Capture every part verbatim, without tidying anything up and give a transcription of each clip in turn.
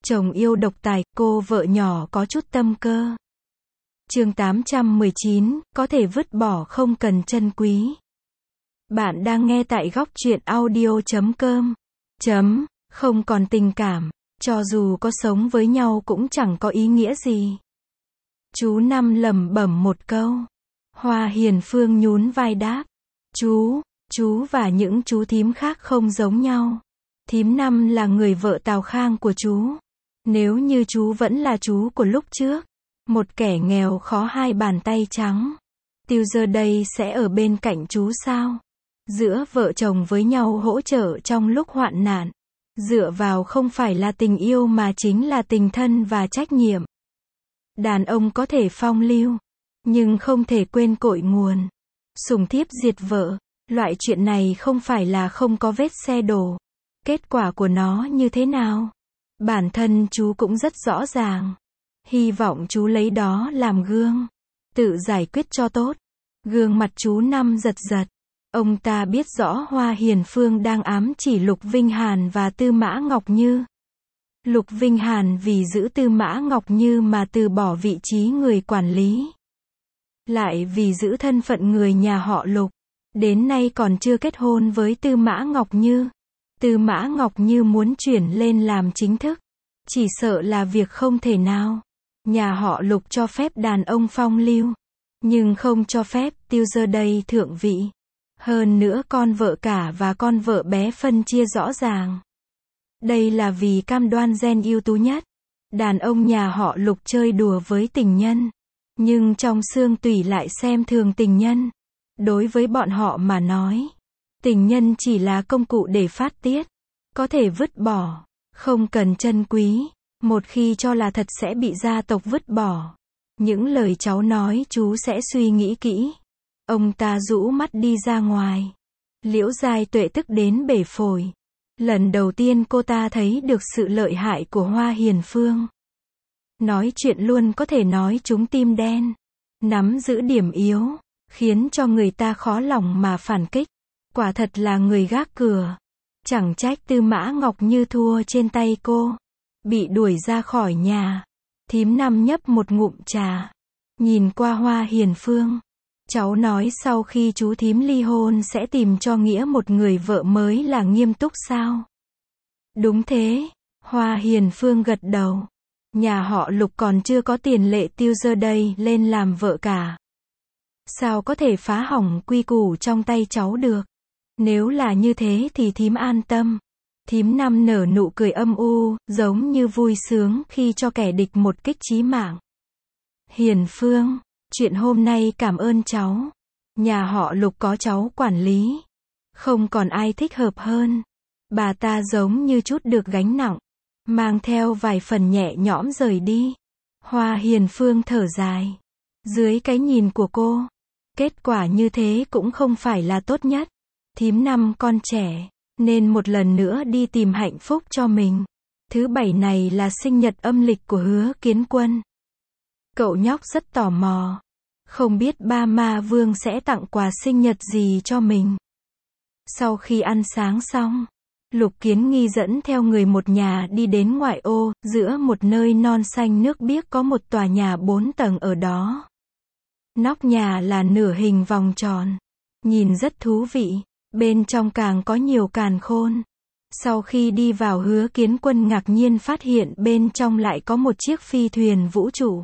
Chồng yêu độc tài, cô vợ nhỏ có chút tâm cơ. Chương tám trăm mười chín, có thể vứt bỏ không cần trân quý. Bạn đang nghe tại góc truyện audio chấm com. Chấm, không còn tình cảm, cho dù có sống với nhau cũng chẳng có ý nghĩa gì. Chú Năm lẩm bẩm một câu. Hoa Hiền Phương nhún vai đáp. Chú, chú và những chú thím khác không giống nhau. Thím Năm là người vợ Tào Khang của chú. Nếu như chú vẫn là chú của lúc trước, một kẻ nghèo khó hai bàn tay trắng, Tiêu giờ đây sẽ ở bên cạnh chú sao? Giữa vợ chồng với nhau hỗ trợ trong lúc hoạn nạn, dựa vào không phải là tình yêu mà chính là tình thân và trách nhiệm. Đàn ông có thể phong lưu, nhưng không thể quên cội nguồn. Sủng thiếp diệt vợ, loại chuyện này không phải là không có vết xe đổ. Kết quả của nó như thế nào? Bản thân chú cũng rất rõ ràng. Hy vọng chú lấy đó làm gương, tự giải quyết cho tốt. Gương mặt chú Năm giật giật. Ông ta biết rõ Hoa Hiền Phương đang ám chỉ Lục Vinh Hàn và Tư Mã Ngọc Như. Lục Vinh Hàn vì giữ Tư Mã Ngọc Như mà từ bỏ vị trí người quản lý. Lại vì giữ thân phận người nhà họ Lục, đến nay còn chưa kết hôn với Tư Mã Ngọc Như. Tư Mã Ngọc Như muốn chuyển lên làm chính thức, chỉ sợ là việc không thể nào. Nhà họ Lục cho phép đàn ông phong lưu, nhưng không cho phép Tiêu giờ đây thượng vị. Hơn nữa con vợ cả và con vợ bé phân chia rõ ràng. Đây là vì cam đoan gen ưu tú nhất. Đàn ông nhà họ Lục chơi đùa với tình nhân, nhưng trong xương tủy lại xem thường tình nhân. Đối với bọn họ mà nói, tình nhân chỉ là công cụ để phát tiết, có thể vứt bỏ, không cần trân quý. Một khi cho là thật sẽ bị gia tộc vứt bỏ. Những lời cháu nói chú sẽ suy nghĩ kỹ. Ông ta rũ mắt đi ra ngoài. Liễu Giai Tuệ tức đến bể phổi. Lần đầu tiên cô ta thấy được sự lợi hại của Hoa Hiền Phương. Nói chuyện luôn có thể nói trúng tim đen. Nắm giữ điểm yếu, khiến cho người ta khó lòng mà phản kích. Quả thật là người gác cửa. Chẳng trách Tư Mã Ngọc Như thua trên tay cô. Bị đuổi ra khỏi nhà. Thím Năm nhấp một ngụm trà, nhìn qua Hoa Hiền Phương. Cháu nói sau khi chú thím ly hôn sẽ tìm cho Nghĩa một người vợ mới là nghiêm túc sao? Đúng thế, Hoa Hiền Phương gật đầu. Nhà họ Lục còn chưa có tiền lệ Tiêu giờ đây lên làm vợ cả. Sao có thể phá hỏng quy củ trong tay cháu được? Nếu là như thế thì thím an tâm. Thím Năm nở nụ cười âm u, giống như vui sướng khi cho kẻ địch một kích chí mạng. Hiền Phương, chuyện hôm nay cảm ơn cháu. Nhà họ Lục có cháu quản lý, không còn ai thích hợp hơn. Bà ta giống như chút được gánh nặng, mang theo vài phần nhẹ nhõm rời đi. Hoa Hiền Phương thở dài. Dưới cái nhìn của cô, kết quả như thế cũng không phải là tốt nhất. Thím Năm con trẻ, nên một lần nữa đi tìm hạnh phúc cho mình. Thứ bảy này là sinh nhật âm lịch của Hứa Kiến Quân. Cậu nhóc rất tò mò, không biết ba ma vương sẽ tặng quà sinh nhật gì cho mình. Sau khi ăn sáng xong, Lục Kiến Nghi dẫn theo người một nhà đi đến ngoại ô, giữa một nơi non xanh nước biếc có một tòa nhà bốn tầng ở đó. Nóc nhà là nửa hình vòng tròn, nhìn rất thú vị. Bên trong càng có nhiều càn khôn. Sau khi đi vào, Hứa Kiến Quân ngạc nhiên phát hiện bên trong lại có một chiếc phi thuyền vũ trụ.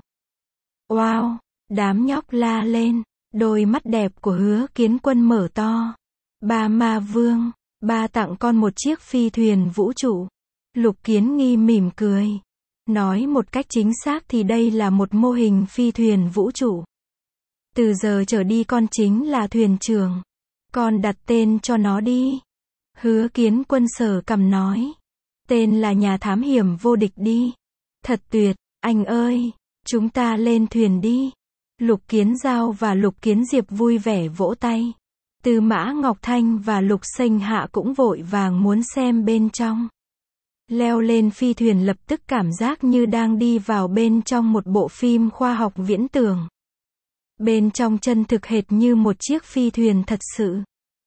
Wow! Đám nhóc la lên. Đôi mắt đẹp của Hứa Kiến Quân mở to. Ba ma vương, ba tặng con một chiếc phi thuyền vũ trụ. Lục Kiến Nghi mỉm cười. Nói một cách chính xác thì đây là một mô hình phi thuyền vũ trụ. Từ giờ trở đi con chính là thuyền trưởng. Con đặt tên cho nó đi. Hứa Kiến Quân sờ cằm nói. Tên là nhà thám hiểm vô địch đi. Thật tuyệt, anh ơi. Chúng ta lên thuyền đi. Lục Kiến Giao và Lục Kiến Diệp vui vẻ vỗ tay. Tư Mã Ngọc Thanh và Lục Xanh Hạ cũng vội vàng muốn xem bên trong. Leo lên phi thuyền lập tức cảm giác như đang đi vào bên trong một bộ phim khoa học viễn tưởng. Bên trong chân thực hệt như một chiếc phi thuyền thật sự.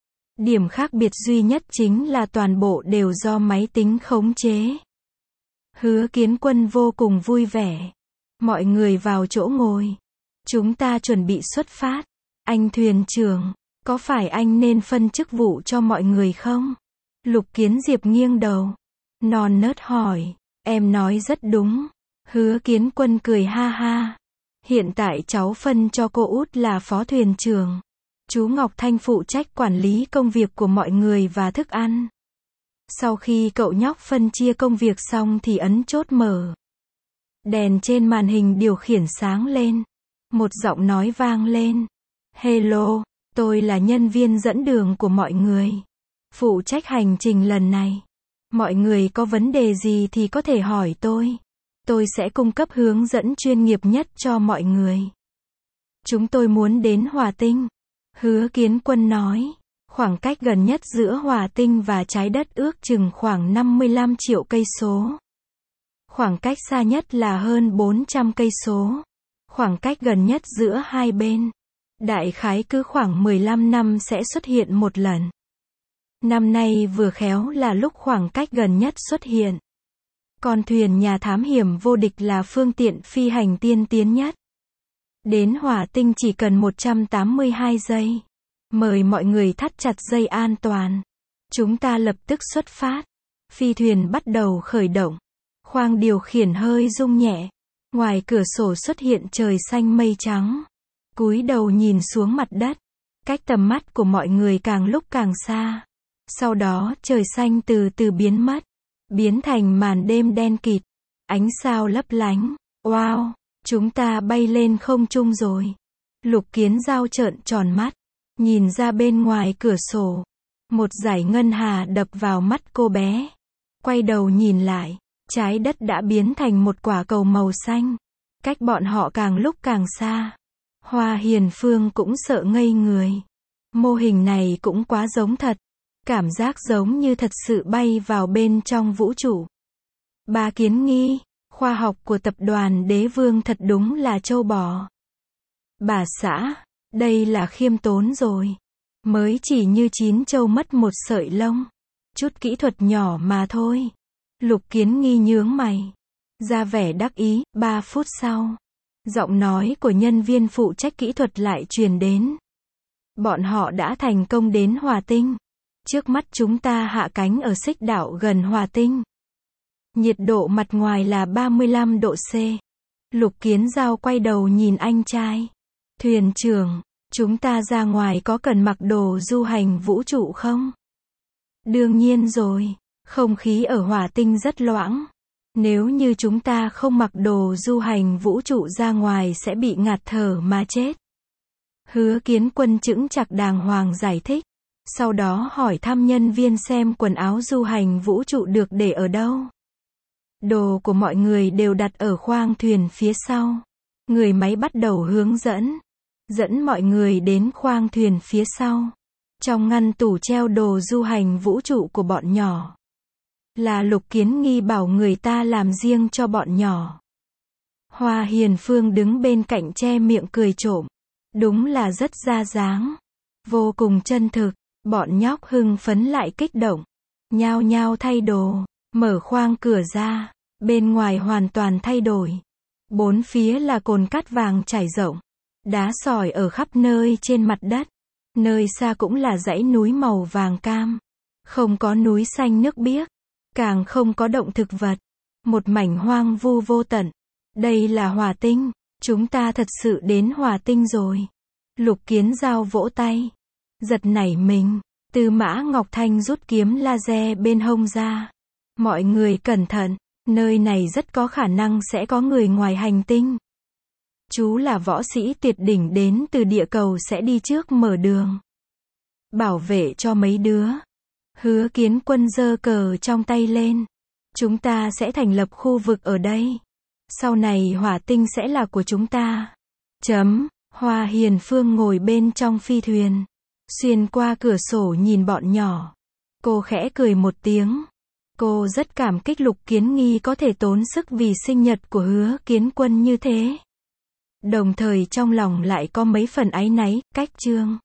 Điểm khác biệt duy nhất chính là toàn bộ đều do máy tính khống chế. Hứa Kiến Quân vô cùng vui vẻ. Mọi người vào chỗ ngồi. Chúng ta chuẩn bị xuất phát. Anh thuyền trưởng, có phải anh nên phân chức vụ cho mọi người không? Lục Kiến Diệp nghiêng đầu. Non nớt hỏi. Em nói rất đúng. Hứa Kiến Quân cười ha ha. Hiện tại cháu phân cho cô út là phó thuyền trưởng. Chú Ngọc Thanh phụ trách quản lý công việc của mọi người và thức ăn. Sau khi cậu nhóc phân chia công việc xong thì ấn chốt mở. Đèn trên màn hình điều khiển sáng lên. Một giọng nói vang lên. Hello, tôi là nhân viên dẫn đường của mọi người. Phụ trách hành trình lần này. Mọi người có vấn đề gì thì có thể hỏi tôi. Tôi sẽ cung cấp hướng dẫn chuyên nghiệp nhất cho mọi người. Chúng tôi muốn đến Hỏa Tinh. Hứa Kiến Quân nói. Khoảng cách gần nhất giữa Hỏa Tinh và trái đất ước chừng khoảng năm mươi lăm triệu cây số. Khoảng cách xa nhất là hơn bốn trăm cây số. Khoảng cách gần nhất giữa hai bên. Đại khái cứ khoảng mười lăm năm sẽ xuất hiện một lần. Năm nay vừa khéo là lúc khoảng cách gần nhất xuất hiện. Con thuyền nhà thám hiểm vô địch là phương tiện phi hành tiên tiến nhất. Đến Hỏa Tinh chỉ cần một trăm tám mươi hai giây. Mời mọi người thắt chặt dây an toàn. Chúng ta lập tức xuất phát. Phi thuyền bắt đầu khởi động. Khoang điều khiển hơi rung nhẹ. Ngoài cửa sổ xuất hiện trời xanh mây trắng. Cúi đầu nhìn xuống mặt đất. Cách tầm mắt của mọi người càng lúc càng xa. Sau đó trời xanh từ từ biến mất. Biến thành màn đêm đen kịt. Ánh sao lấp lánh. Wow, chúng ta bay lên không trung rồi. Lục Kiến Giao trợn tròn mắt. Nhìn ra bên ngoài cửa sổ. Một dải ngân hà đập vào mắt cô bé. Quay đầu nhìn lại. Trái đất đã biến thành một quả cầu màu xanh. Cách bọn họ càng lúc càng xa. Hoa Hiền Phương cũng sợ ngây người. Mô hình này cũng quá giống thật. Cảm giác giống như thật sự bay vào bên trong vũ trụ. Bà Kiến Nghi, khoa học của tập đoàn Đế Vương thật đúng là trâu bò. Bà xã, đây là khiêm tốn rồi. Mới chỉ như chín trâu mất một sợi lông. Chút kỹ thuật nhỏ mà thôi. Lục Kiến Nghi nhướng mày. Ra vẻ đắc ý, ba phút sau. Giọng nói của nhân viên phụ trách kỹ thuật lại truyền đến. Bọn họ đã thành công đến Hỏa Tinh. Trước mắt chúng ta hạ cánh ở xích đảo gần Hỏa Tinh. Nhiệt độ mặt ngoài là ba mươi lăm độ C. Lục Kiến Giao quay đầu nhìn anh trai. Thuyền trưởng, chúng ta ra ngoài có cần mặc đồ du hành vũ trụ không? Đương nhiên rồi, không khí ở Hỏa Tinh rất loãng. Nếu như chúng ta không mặc đồ du hành vũ trụ ra ngoài sẽ bị ngạt thở mà chết. Hứa Kiến Quân chững chạc đàng hoàng giải thích. Sau đó hỏi thăm nhân viên xem quần áo du hành vũ trụ được để ở đâu. Đồ của mọi người đều đặt ở khoang thuyền phía sau. Người máy bắt đầu hướng dẫn. Dẫn mọi người đến khoang thuyền phía sau. Trong ngăn tủ treo đồ du hành vũ trụ của bọn nhỏ. Là Lục Kiến Nghi bảo người ta làm riêng cho bọn nhỏ. Hoa Hiền Phương đứng bên cạnh che miệng cười trộm. Đúng là rất ra dáng. Vô cùng chân thực. Bọn nhóc hưng phấn lại kích động. Nhao nhao thay đồ. Mở khoang cửa ra. Bên ngoài hoàn toàn thay đổi. Bốn phía là cồn cát vàng trải rộng. Đá sỏi ở khắp nơi trên mặt đất. Nơi xa cũng là dãy núi màu vàng cam. Không có núi xanh nước biếc. Càng không có động thực vật. Một mảnh hoang vu vô tận. Đây là Hỏa Tinh. Chúng ta thật sự đến Hỏa Tinh rồi. Lục Kiến Giao vỗ tay. Giật nảy mình. Tư Mã Ngọc Thanh rút kiếm laser bên hông ra. Mọi người cẩn thận. Nơi này rất có khả năng sẽ có người ngoài hành tinh. Chú là võ sĩ tuyệt đỉnh đến từ địa cầu sẽ đi trước mở đường. Bảo vệ cho mấy đứa. Hứa Kiến Quân giơ cờ trong tay lên. Chúng ta sẽ thành lập khu vực ở đây. Sau này Hỏa Tinh sẽ là của chúng ta. Chấm. Hoa Hiền Phương ngồi bên trong phi thuyền. Xuyên qua cửa sổ nhìn bọn nhỏ. Cô khẽ cười một tiếng. Cô rất cảm kích Lục Kiến Nghi có thể tốn sức vì sinh nhật của Hứa Kiến Quân như thế. Đồng thời trong lòng lại có mấy phần áy náy, cách chương.